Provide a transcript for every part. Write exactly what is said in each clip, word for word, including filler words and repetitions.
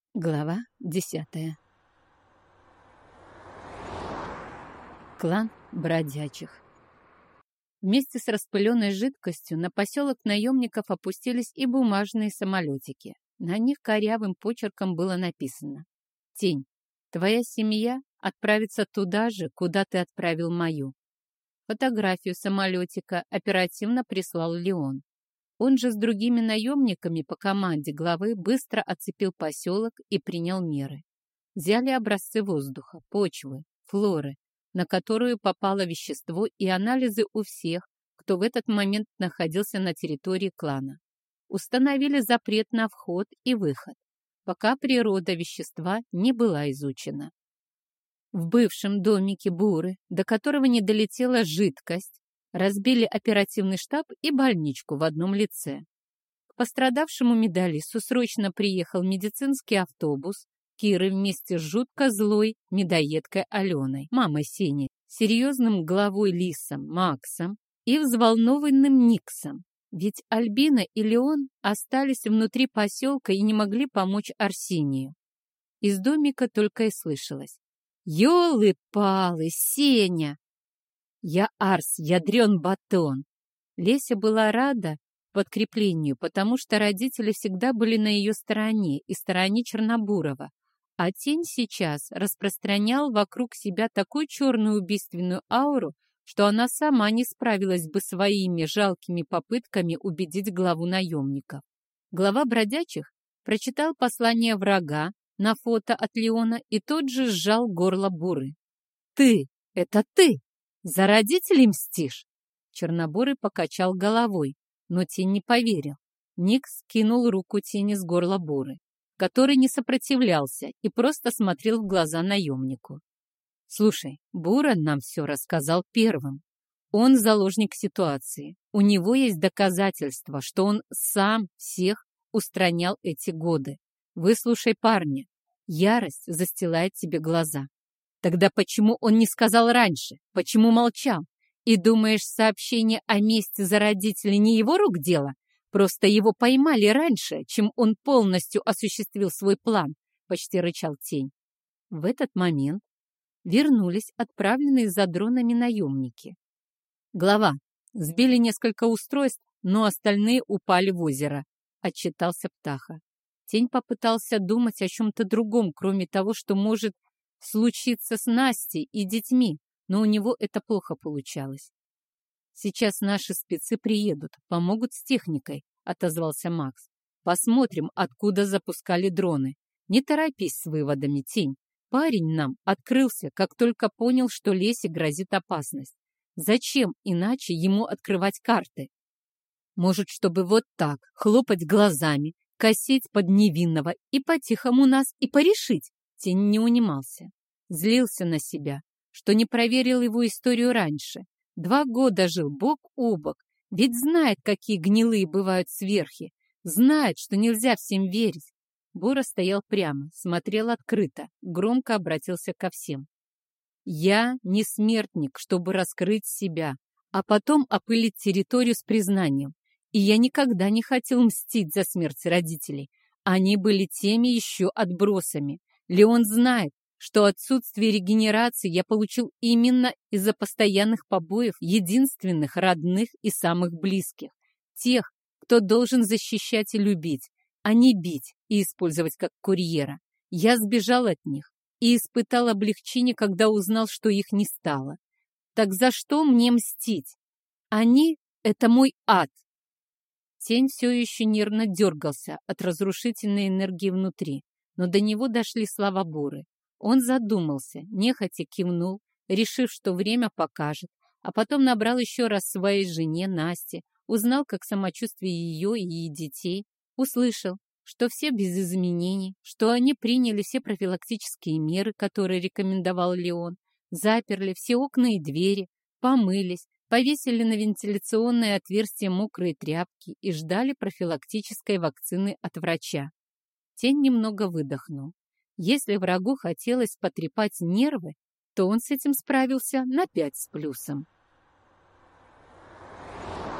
Глава десятая. Клан бродячих. Вместе с распыленной жидкостью на поселок наемников опустились и бумажные самолетики. На них корявым почерком было написано: «Тень, твоя семья отправится туда же, куда ты отправил мою». Фотографию самолетика оперативно прислал Леон. Он же с другими наемниками по команде главы быстро оцепил поселок и принял меры. Взяли образцы воздуха, почвы, флоры, на которую попало вещество, и анализы у всех, кто в этот момент находился на территории клана. Установили запрет на вход и выход, пока природа вещества не была изучена. В бывшем домике Буры, до которого не долетела жидкость, разбили оперативный штаб и больничку в одном лице. К пострадавшему медалисту срочно приехал медицинский автобус Киры вместе с жутко злой медоедкой Аленой, мамой Сени, серьезным главой Лисом, Максом и взволнованным Никсом. Ведь Альбина и Леон остались внутри поселка и не могли помочь Арсению. Из домика только и слышалось: «Ёлы-палы, Сеня! Я Арс, ядрен батон!» Леся была рада подкреплению, потому что родители всегда были на ее стороне и стороне Чернобурова, а Тень сейчас распространял вокруг себя такую черную убийственную ауру, что она сама не справилась бы своими жалкими попытками убедить главу наемников. Глава бродячих прочитал послание врага на фото от Леона и тот же сжал горло Буры. «Ты! Это ты! За родителей мстишь?» Чернобурый покачал головой, но Тень не поверил. Ник скинул руку Тени с горла Буры, который не сопротивлялся и просто смотрел в глаза наемнику. «Слушай, Бура нам все рассказал первым. Он заложник ситуации. У него есть доказательства, что он сам всех устранял эти годы. Выслушай парня. Ярость застилает тебе глаза. Тогда почему он не сказал раньше? Почему молчал? И думаешь, сообщение о мести за родителей не его рук дело? Просто его поймали раньше, чем он полностью осуществил свой план», — почти рычал Тень. В этот момент вернулись отправленные за дронами наемники. «Глава, сбили несколько устройств, но остальные упали в озеро», — отчитался Птаха. Тень попытался думать о чем-то другом, кроме того, что может случиться с Настей и детьми, но у него это плохо получалось. «Сейчас наши спецы приедут, помогут с техникой», — отозвался Макс. «Посмотрим, откуда запускали дроны. Не торопись с выводами, Тень. Парень нам открылся, как только понял, что Лесе грозит опасность. Зачем иначе ему открывать карты? Может, чтобы вот так хлопать глазами, косить под невинного и по-тихому нас и порешить?» Тень не унимался. Злился на себя, что не проверил его историю раньше. Два года жил бок о бок, ведь знает, какие гнилые бывают сверхи, знает, что нельзя всем верить. Бура стоял прямо, смотрел открыто, громко обратился ко всем. «Я не смертник, чтобы раскрыть себя, а потом опылить территорию с признанием. И я никогда не хотел мстить за смерть родителей. Они были теми еще отбросами. Леон знает, что отсутствие регенерации я получил именно из-за постоянных побоев единственных родных и самых близких. Тех, кто должен защищать и любить, а не бить и использовать как курьера. Я сбежал от них и испытал облегчение, когда узнал, что их не стало. Так за что мне мстить? Они — это мой ад». Тень все еще нервно дергался от разрушительной энергии внутри, но до него дошли слова Буры. Он задумался, нехотя кивнул, решив, что время покажет, а потом набрал еще раз своей жене Насте, узнал, как самочувствие ее и ее детей, услышал, что все без изменений, что они приняли все профилактические меры, которые рекомендовал Леон, заперли все окна и двери, помылись, повесили на вентиляционное отверстие мокрые тряпки и ждали профилактической вакцины от врача. Тень немного выдохнул. Если врагу хотелось потрепать нервы, то он с этим справился на пять с плюсом.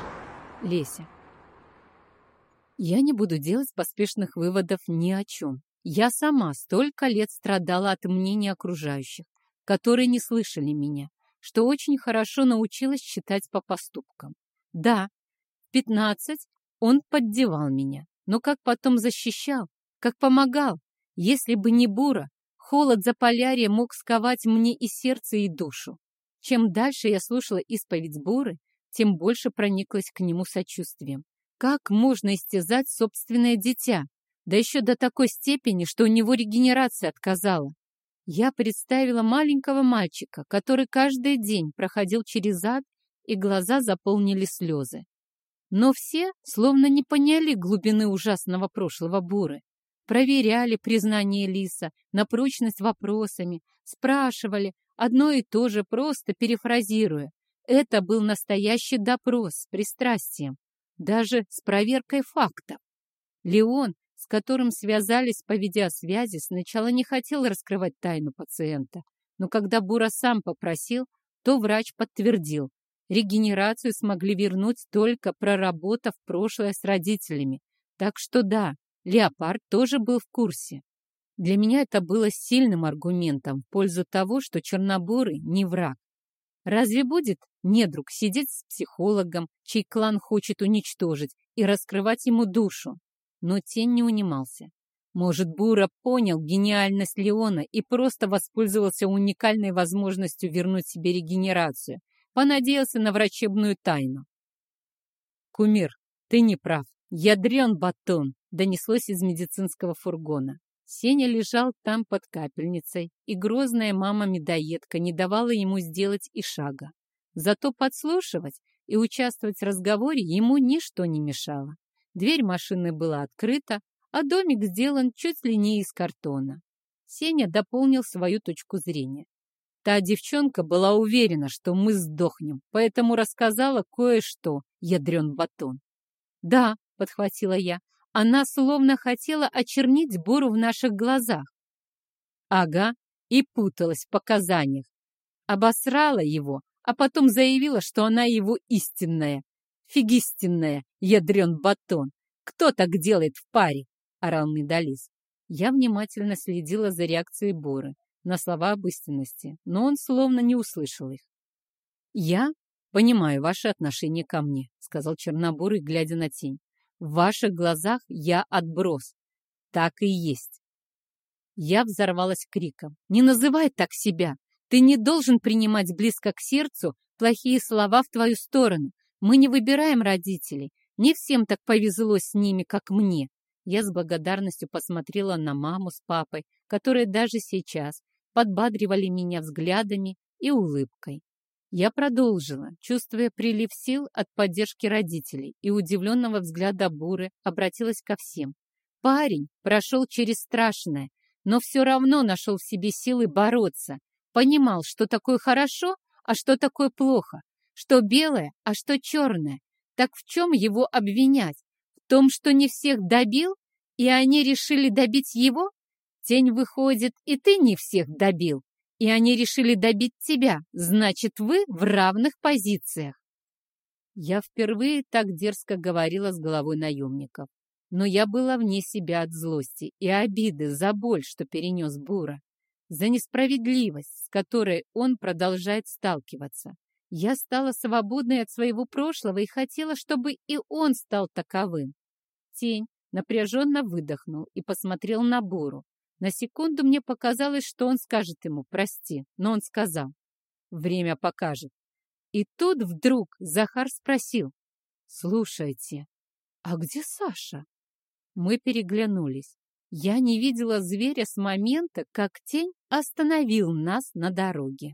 Леся. Я не буду делать поспешных выводов ни о чем. Я сама столько лет страдала от мнения окружающих, которые не слышали меня, что очень хорошо научилась считать по поступкам. Да, в пятнадцать он поддевал меня, но как потом защищал, как помогал. Если бы не бура, холод Заполярья мог сковать мне и сердце, и душу. Чем дальше я слушала исповедь буры, тем больше прониклась к нему сочувствием. Как можно истязать собственное дитя? Да еще до такой степени, что у него регенерация отказала. Я представила маленького мальчика, который каждый день проходил через ад, и глаза заполнили слезы. Но все словно не поняли глубины ужасного прошлого буры. Проверяли признание Лиса на прочность вопросами, спрашивали одно и то же, просто перефразируя. Это был настоящий допрос с пристрастием, даже с проверкой фактов. Леон, с которым связались по видеосвязи, сначала не хотел раскрывать тайну пациента, но когда Бура сам попросил, то врач подтвердил. Регенерацию смогли вернуть, только проработав прошлое с родителями. Так что да, Леопард тоже был в курсе. Для меня это было сильным аргументом в пользу того, что Чернобурый не враг. Разве будет недруг сидеть с психологом, чей клан хочет уничтожить, и раскрывать ему душу? Но тень не унимался. Может, Бура понял гениальность Леона и просто воспользовался уникальной возможностью вернуть себе регенерацию, понадеялся на врачебную тайну. «Кумир, ты не прав. Ядрен батон!» донеслось из медицинского фургона. Сеня лежал там под капельницей, и грозная мама-медоедка не давала ему сделать и шага. Зато подслушивать и участвовать в разговоре ему ничто не мешало. Дверь машины была открыта, а домик сделан чуть ли не из картона. Сеня дополнил свою точку зрения. Та девчонка была уверена, что мы сдохнем, поэтому рассказала кое-что, ядрен батон. «Да», — подхватила я, — «она словно хотела очернить Буру в наших глазах». «Ага», и путалась в показаниях. Обосрала его, а потом заявила, что она его истинная. «Фигистинная, ядрен батон! Кто так делает в паре?» — орал Медалис. Я внимательно следила за реакцией Боры на слова об истинности, но он словно не услышал их. «Я понимаю ваше отношение ко мне», — сказал Чернобурый, глядя на тень. «В ваших глазах я отброс. Так и есть». Я взорвалась криком. «Не называй так себя! Ты не должен принимать близко к сердцу плохие слова в твою сторону. Мы не выбираем родителей. Не всем так повезло с ними, как мне». Я с благодарностью посмотрела на маму с папой, которые даже сейчас подбадривали меня взглядами и улыбкой. Я продолжила, чувствуя прилив сил от поддержки родителей и удивленного взгляда Буры, обратилась ко всем. Парень прошел через страшное, но все равно нашел в себе силы бороться. Понимал, что такое хорошо, а что такое плохо, что белое, а что черное. Так в чем его обвинять? В том, что не всех добил, и они решили добить его? Тень, выходит, и ты не всех добил, и они решили добить тебя. Значит, вы в равных позициях. Я впервые так дерзко говорила с головой наемников. Но я была вне себя от злости и обиды за боль, что перенес Бура, за несправедливость, с которой он продолжает сталкиваться. Я стала свободной от своего прошлого и хотела, чтобы и он стал таковым. Тень напряженно выдохнул и посмотрел на Буру. На секунду мне показалось, что он скажет ему «прости», но он сказал «время покажет». И тут вдруг Захар спросил «слушайте, а где Саша?» Мы переглянулись. Я не видела зверя с момента, как тень остановил нас на дороге.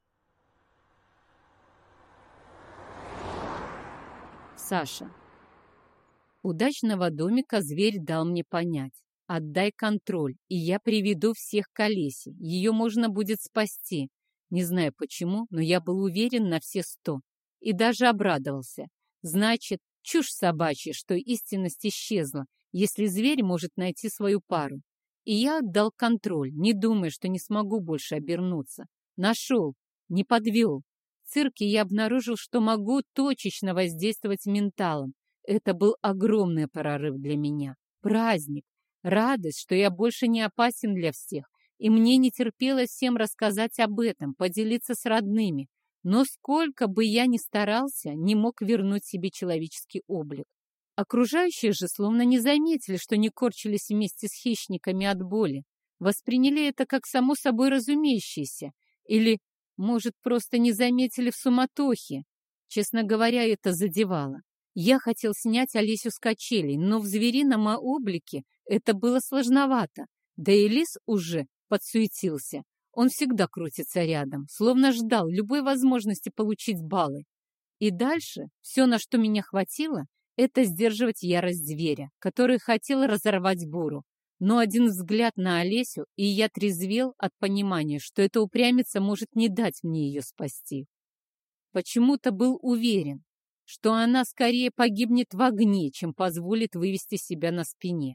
Саша. Удачного домика зверь дал мне понять. Отдай контроль, и я приведу всех к Олесе. Ее можно будет спасти. Не знаю почему, но я был уверен на все сто. И даже обрадовался. Значит, чушь собачья, что истинность исчезла, если зверь может найти свою пару. И я отдал контроль, не думая, что не смогу больше обернуться. Нашел, не подвел. В цирке я обнаружил, что могу точечно воздействовать менталом. Это был огромный прорыв для меня. Праздник. радость, что я больше не опасен для всех, и мне не терпелось всем рассказать об этом, поделиться с родными. Но сколько бы я ни старался, не мог вернуть себе человеческий облик. Окружающие же словно не заметили, что не корчились вместе с хищниками от боли. Восприняли это как само собой разумеющееся. Или, может, просто не заметили в суматохе. Честно говоря, это задевало. Я хотел снять Олесю с качелей, но в зверином облике это было сложновато. Да и лис уже подсуетился. Он всегда крутится рядом, словно ждал любой возможности получить баллы. И дальше все, на что меня хватило, это сдерживать ярость зверя, который хотел разорвать буру. Но один взгляд на Олесю, и я трезвел от понимания, что эта упрямица может не дать мне ее спасти. Почему-то был уверен, что она скорее погибнет в огне, чем позволит вывести себя на спине.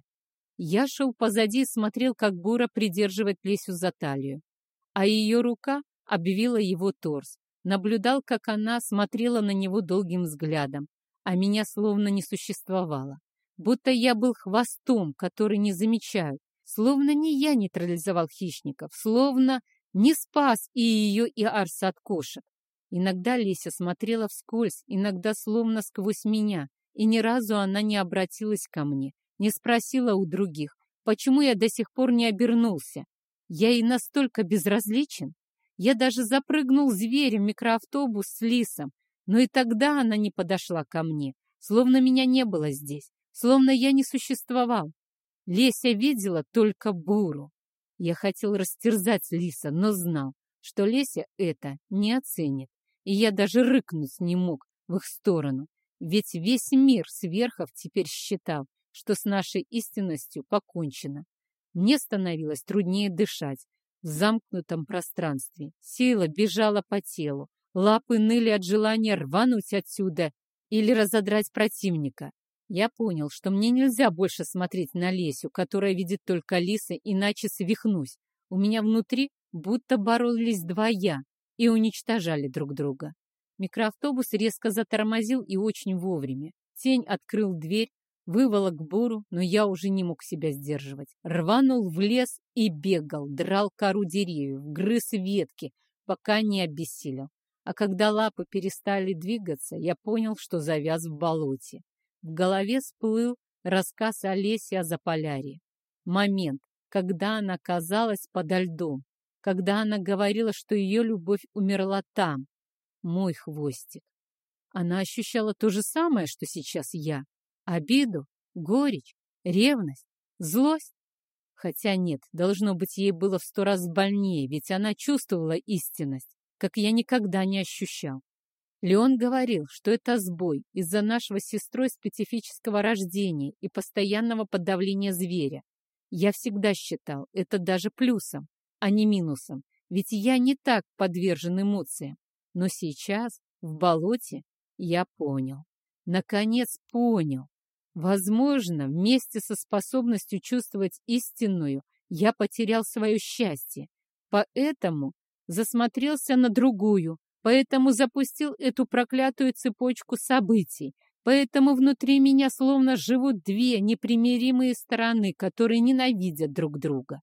Я шел позади и смотрел, как бура придерживает Лесю за талию, а ее рука обвила его торс. Наблюдал, как она смотрела на него долгим взглядом, а меня словно не существовало. Будто я был хвостом, который не замечают, словно не я нейтрализовал хищников, словно не спас и ее, и Арса от кошек. Иногда Леся смотрела вскользь, иногда словно сквозь меня, и ни разу она не обратилась ко мне, не спросила у других, почему я до сих пор не обернулся. Я ей настолько безразличен. Я даже запрыгнул зверем в микроавтобус с Лисом, но и тогда она не подошла ко мне, словно меня не было здесь, словно я не существовал. Леся видела только буру. Я хотел растерзать Лиса, но знал, что Леся это не оценит, и я даже рыкнуть не мог в их сторону, ведь весь мир сверхов теперь считал, что с нашей истинностью покончено. Мне становилось труднее дышать в замкнутом пространстве. Сила бежала по телу, лапы ныли от желания рвануть отсюда или разодрать противника. Я понял, что мне нельзя больше смотреть на Лесю, которая видит только Лиса, иначе свихнусь. У меня внутри будто боролись два «я» и уничтожали друг друга. Микроавтобус резко затормозил и очень вовремя. Тень открыл дверь, выволок буру, но я уже не мог себя сдерживать. Рванул в лес и бегал, драл кору деревьев, грыз ветки, пока не обессилел. А когда лапы перестали двигаться, я понял, что завяз в болоте. В голове всплыл рассказ Олеси о Заполярье. Момент, когда она оказалась подо льдом, когда она говорила, что ее любовь умерла там. Мой хвостик. Она ощущала то же самое, что сейчас я. Обиду, горечь, ревность, злость. Хотя нет, должно быть, ей было в сто раз больнее, ведь она чувствовала истинность, как я никогда не ощущал. Леон говорил, что это сбой из-за нашего с сестрой специфического рождения и постоянного подавления зверя. Я всегда считал это даже плюсом, а не минусом, ведь я не так подвержен эмоциям. Но сейчас, в болоте, я понял. Наконец понял. Возможно, вместе со способностью чувствовать истинную я потерял свое счастье, поэтому засмотрелся на другую, поэтому запустил эту проклятую цепочку событий, поэтому внутри меня словно живут две непримиримые стороны, которые ненавидят друг друга.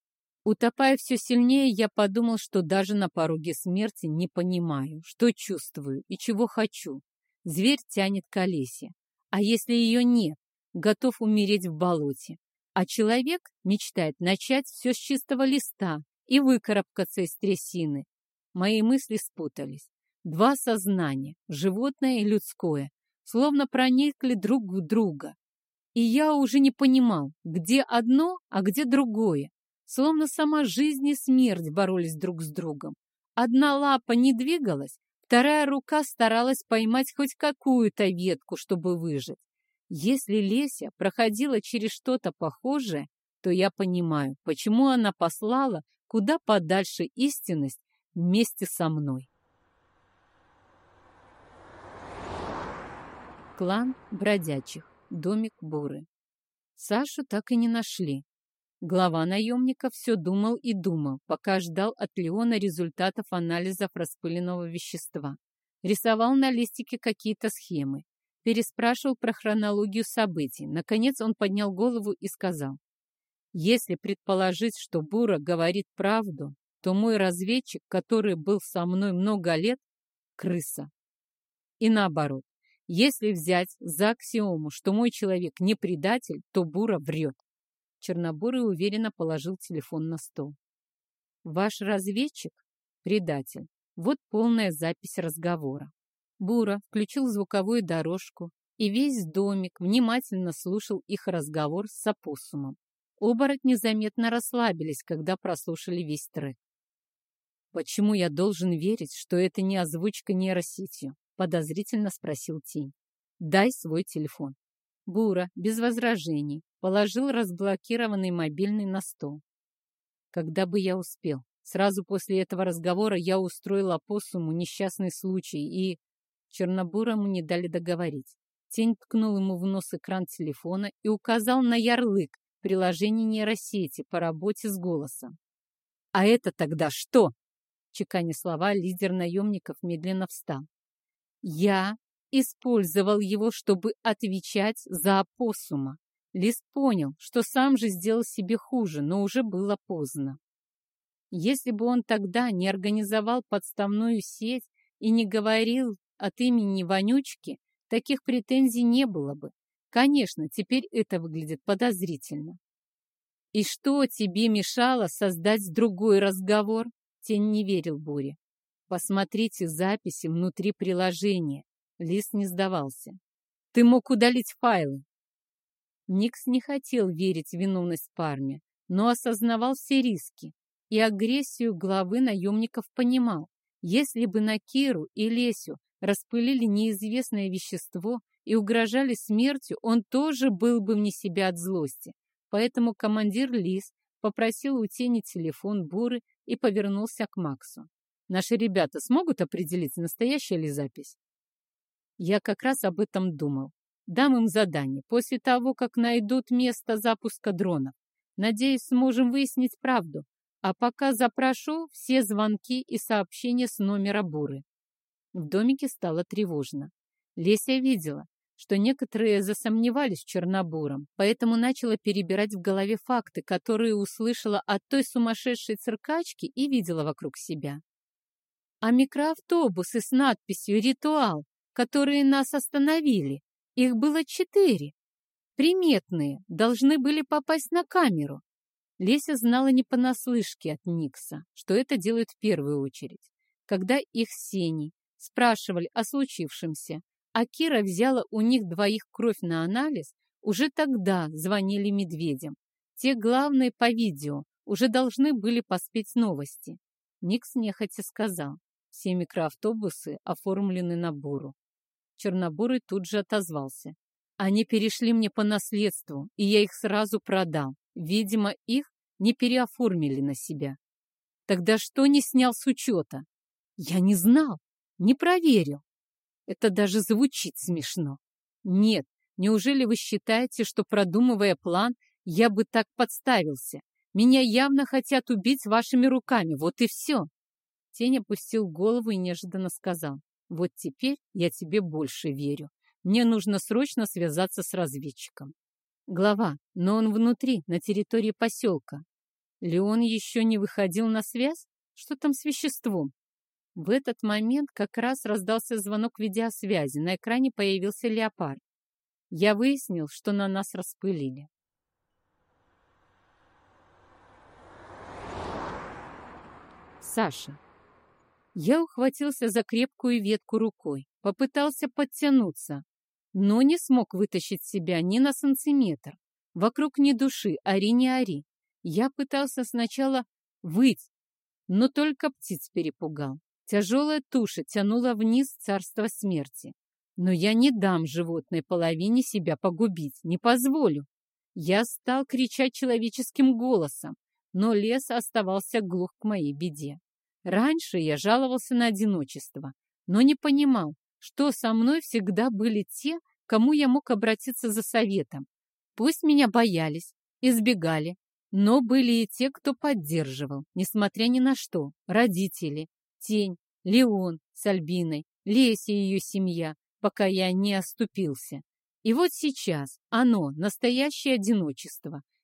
Утопая все сильнее, я подумал, что даже на пороге смерти не понимаю, что чувствую и чего хочу. Зверь тянет к Олесе, а если ее нет, готов умереть в болоте. А человек мечтает начать все с чистого листа и выкарабкаться из трясины. Мои мысли спутались. Два сознания, животное и людское, словно проникли друг в друга. И я уже не понимал, где одно, а где другое. Словно сама жизнь и смерть боролись друг с другом. Одна лапа не двигалась, вторая рука старалась поймать хоть какую-то ветку, чтобы выжить. Если Леся проходила через что-то похожее, то я понимаю, почему она послала куда подальше истинность вместе со мной. Клан бродячих. Домик Буры. Сашу так и не нашли. Глава наемников все думал и думал, пока ждал от Леона результатов анализов распыленного вещества. Рисовал на листике какие-то схемы. Переспрашивал про хронологию событий. Наконец он поднял голову и сказал: Если предположить, что Бура говорит правду, то мой разведчик, который был со мной много лет, крыса. И наоборот, если взять за аксиому, что мой человек не предатель, то Бура врет. Чернобурый уверенно положил телефон на стол. Ваш разведчик – предатель. Вот полная запись разговора. Бура включил звуковую дорожку, и весь домик внимательно слушал их разговор с опоссумом. Оборотни заметно расслабились, когда прослушали весь трек. «Почему я должен верить, что это не озвучка нейросетью?» – подозрительно спросил Тень. «Дай свой телефон». Бура, без возражений, положил разблокированный мобильный на стол. Когда бы я успел? Сразу после этого разговора я устроил опоссуму несчастный случай, и... Чернобурому не дали договорить. Тень ткнул ему в нос экран телефона и указал на ярлык приложение нейросети по работе с голосом. «А это тогда что?» Чеканя слова, лидер наемников медленно встал. «Я использовал его, чтобы отвечать за опоссума. Лис понял, что сам же сделал себе хуже, но уже было поздно. Если бы он тогда не организовал подставную сеть и не говорил от имени Вонючки, таких претензий не было бы. Конечно, теперь это выглядит подозрительно. И что тебе мешало создать другой разговор? Тень не верил Буре. Посмотрите записи внутри приложения. Лис не сдавался. Ты мог удалить файлы. Никс не хотел верить в виновность парня, но осознавал все риски и агрессию главы наемников понимал. Если бы на Киру и Лесю распылили неизвестное вещество и угрожали смертью, он тоже был бы вне себя от злости. Поэтому командир Лис попросил у Тени телефон Буры и повернулся к Максу. Наши ребята смогут определить, настоящая ли запись? Я как раз об этом думал. Дам им задание после того, как найдут место запуска дронов. Надеюсь, сможем выяснить правду. А пока запрошу все звонки и сообщения с номера Буры. В домике стало тревожно. Леся видела, что некоторые засомневались в Чернобуром, поэтому начала перебирать в голове факты, которые услышала от той сумасшедшей циркачки и видела вокруг себя. А микроавтобусы с надписью «Ритуал», которые нас остановили, их было четыре. Приметные, должны были попасть на камеру. Леся знала не понаслышке от Никса, что это делают в первую очередь. Когда их с Сеней спрашивали о случившемся, а Кира взяла у них двоих кровь на анализ, уже тогда звонили медведям. Те главные по видео уже должны были поспеть новости. Никс нехотя сказал, все микроавтобусы оформлены на Буру. Чернобурый тут же отозвался. Они перешли мне по наследству, и я их сразу продал. Видимо, их не переоформили на себя. Тогда что не снял с учета? Я не знал, не проверил. Это даже звучит смешно. Нет, неужели вы считаете, что, продумывая план, я бы так подставился? Меня явно хотят убить вашими руками, вот и все. Тень опустил голову и неожиданно сказал. Вот теперь я тебе больше верю. Мне нужно срочно связаться с разведчиком. Глава, но он внутри, на территории поселка. Леон еще не выходил на связь? Что там с веществом? В этот момент как раз раздался звонок видеосвязи. На экране появился леопард. Я выяснил, что на нас распылили. Саша. Я ухватился за крепкую ветку рукой, попытался подтянуться, но не смог вытащить себя ни на сантиметр. Вокруг ни души, ори не ори. Я пытался сначала выть, но только птиц перепугал. Тяжелая туша тянула вниз царство смерти. Но я не дам животной половине себя погубить, не позволю. Я стал кричать человеческим голосом, но лес оставался глух к моей беде. Раньше я жаловался на одиночество, но не понимал, что со мной всегда были те, кому я мог обратиться за советом. Пусть меня боялись, избегали, но были и те, кто поддерживал, несмотря ни на что. Родители, Тень, Леон с Альбиной, Леся и ее семья, пока я не оступился. И вот сейчас оно, настоящее одиночество.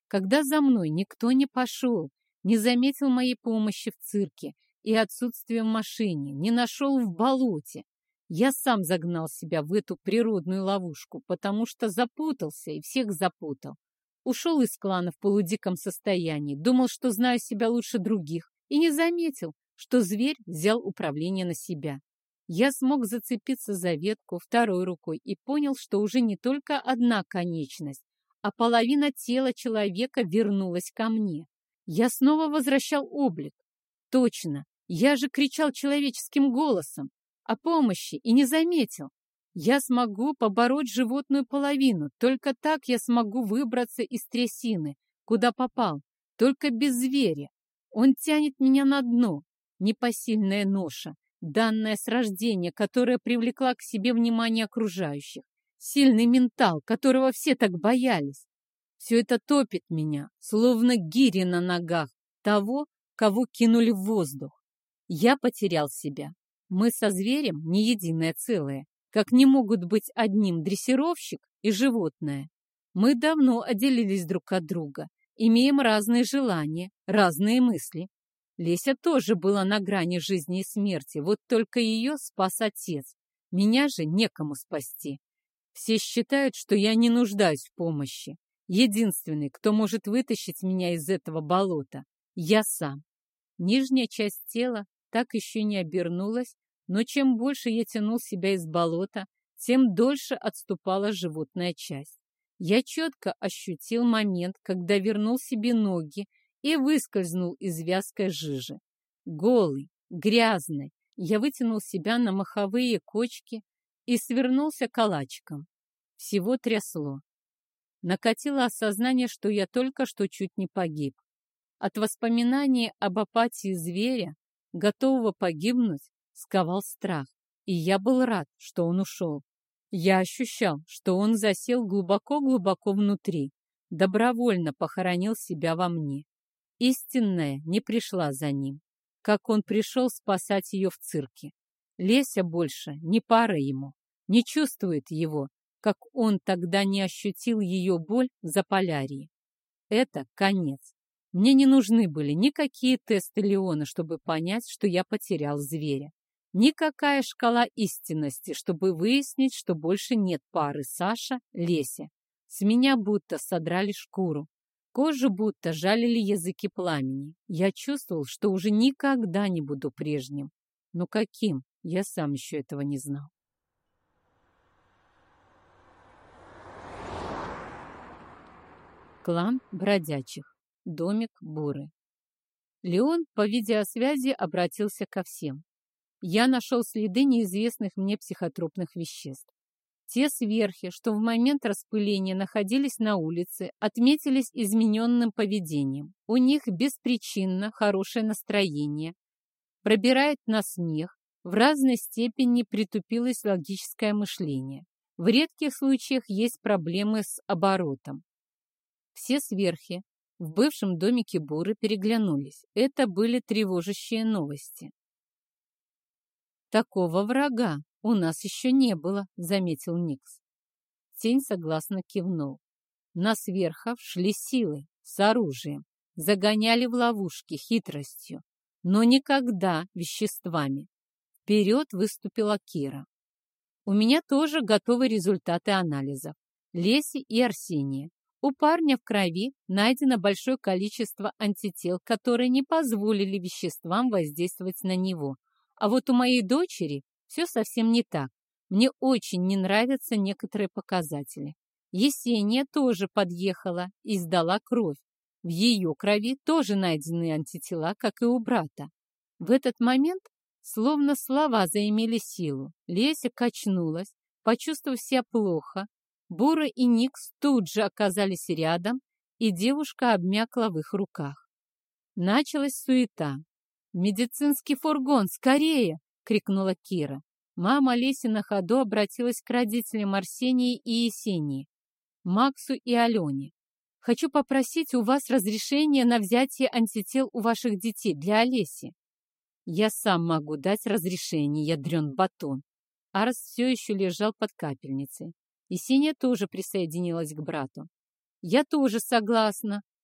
когда за мной никто не пошел, не заметил моей помощи в цирке и отсутствия в машине, не нашел в болоте. Я сам загнал себя в эту природную ловушку, потому что запутался и всех запутал. Ушел из клана в полудиком состоянии, думал, что знаю себя лучше других, и не заметил, что зверь взял управление на себя. Я смог зацепиться за ветку второй рукой и понял, что уже не только одна конечность, а половина тела человека вернулась ко мне. Я снова возвращал облик. Точно, я же кричал человеческим голосом о помощи и не заметил. Я смогу побороть животную половину, только так я смогу выбраться из трясины, куда попал, только без зверя. Он тянет меня на дно, непосильная ноша, данная с рождения, которая привлекла к себе внимание окружающих, сильный ментал, которого все так боялись. Все это топит меня, словно гири на ногах того, кого кинули в воздух. Я потерял себя. Мы со зверем не единое целое, как не могут быть одним дрессировщик и животное. Мы давно отделились друг от друга, имеем разные желания, разные мысли. Леся тоже была на грани жизни и смерти, вот только ее спас отец. Меня же некому спасти. Все считают, что я не нуждаюсь в помощи. Единственный, кто может вытащить меня из этого болота, я сам. Нижняя часть тела так еще не обернулась, но чем больше я тянул себя из болота, тем дольше отступала животная часть. Я четко ощутил момент, когда вернул себе ноги и выскользнул из вязкой жижи. Голый, грязный, я вытянул себя на маховые кочки и свернулся калачиком. Всего трясло. Накатило осознание, что я только что чуть не погиб. От воспоминаний об апатии зверя, готового погибнуть, сковал страх, и я был рад, что он ушел. Я ощущал, что он засел глубоко-глубоко внутри, добровольно похоронил себя во мне. Истинная не пришла за ним, как он пришел спасать ее в цирке. Леся больше не пара ему, не чувствует его, как он тогда не ощутил ее боль в Заполярье. Это конец. Мне не нужны были никакие тесты Леона, чтобы понять, что я потерял зверя. Никакая шкала истинности, чтобы выяснить, что больше нет пары Саша-Леся. С меня будто содрали шкуру. Кожу будто жалили языки пламени. Я чувствовал, что уже никогда не буду прежним. Но каким? Я сам еще этого не знал. Клан бродячих. Домик Буры. Леон по видеосвязи обратился ко всем. Я нашел следы неизвестных мне психотропных веществ. Те сверхи, что в момент распыления находились на улице, отметились измененным поведением. У них беспричинно хорошее настроение, пробирает на смех, в разной степени притупилось логическое мышление. В редких случаях есть проблемы с оборотом. Все сверхи в бывшем домике Буры переглянулись. Это были тревожащие новости. «Такого врага у нас еще не было», — заметил Никс. Тень согласно кивнул. На сверхов шли силой, с оружием, загоняли в ловушки хитростью, но никогда веществами. Вперед выступила Кира. У меня тоже готовы результаты анализов. Леси и Арсения. У парня в крови найдено большое количество антител, которые не позволили веществам воздействовать на него. А вот у моей дочери все совсем не так. Мне очень не нравятся некоторые показатели. Есения тоже подъехала и сдала кровь. В ее крови тоже найдены антитела, как и у брата. В этот момент словно слова заимели силу. Леся качнулась, почувствовав себя плохо. Бура и Никс тут же оказались рядом, и девушка обмякла в их руках. Началась суета. «Медицинский фургон, скорее!» — крикнула Кира. Мама Леси на ходу обратилась к родителям Арсении и Есении, Максу и Алене. «Хочу попросить у вас разрешения на взятие антител у ваших детей для Олеси». «Я сам могу дать разрешение, ядрен батон». Арс все еще лежал под капельницей. Есения тоже присоединилась к брату. «Я тоже согласна»,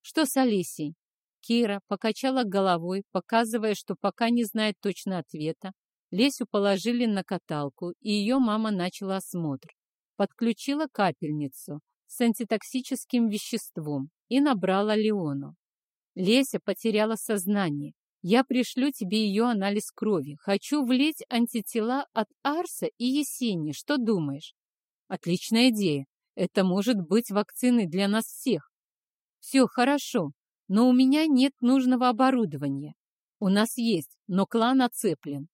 Что с Олесей? Кира покачала головой, показывая, что пока не знает точно ответа. Лесю положили на каталку, и ее мама начала осмотр. Подключила капельницу с антитоксическим веществом и набрала Леону. Леся потеряла сознание. Я пришлю тебе ее анализ крови. Хочу влить антитела от Арса и Есени. Что думаешь? Отличная идея. Это может быть вакциной для нас всех. Все хорошо, но у меня нет нужного оборудования. У нас есть, но клан оцеплен.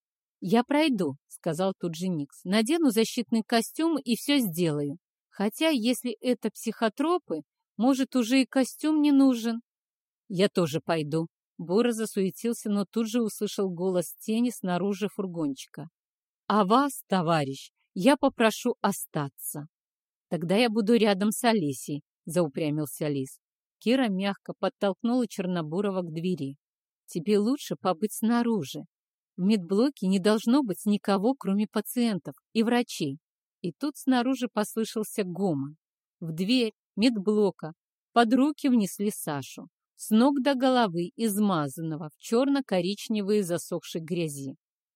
Я пройду, сказал тут же Никс. Надену защитный костюм и все сделаю. Хотя, если это психотропы, может, уже и костюм не нужен. Я тоже пойду. Бора засуетился, но тут же услышал голос тени снаружи фургончика. А вас, товарищ, я попрошу остаться. Тогда я буду рядом с Олесей, заупрямился Лис. Кира мягко подтолкнула Чернобурова к двери. Тебе лучше побыть снаружи. В медблоке не должно быть никого, кроме пациентов и врачей. И тут снаружи послышался гомон. В дверь медблока под руки внесли Сашу, с ног до головы измазанного в черно-коричневой засохшей грязи.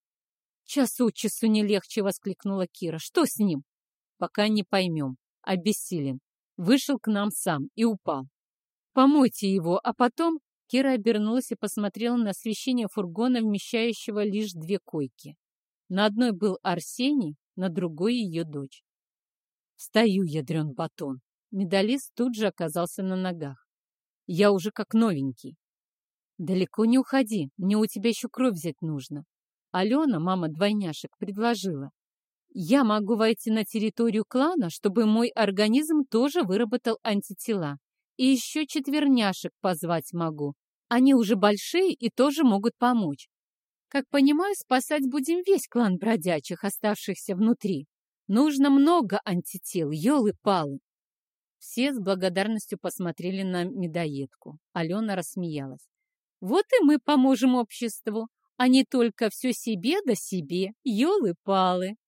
«Час от часу не легче!» — воскликнула Кира. «Что с ним?» «Пока не поймем. Обессилен. Вышел к нам сам и упал. Помойте его, а потом...» Кира обернулась и посмотрела на освещение фургона, вмещающего лишь две койки. На одной был Арсений, на другой ее дочь. «Встаю, ядрен батон!» Медалист тут же оказался на ногах. «Я уже как новенький». «Далеко не уходи, мне у тебя еще кровь взять нужно». Алена, мама двойняшек, предложила. «Я могу войти на территорию клана, чтобы мой организм тоже выработал антитела. И еще четверняшек позвать могу. Они уже большие и тоже могут помочь. Как понимаю, спасать будем весь клан бродячих, оставшихся внутри. Нужно много антител, елы-палы». Все с благодарностью посмотрели на медоедку. Алена рассмеялась. «Вот и мы поможем обществу, а не только все себе да себе, елы-палы».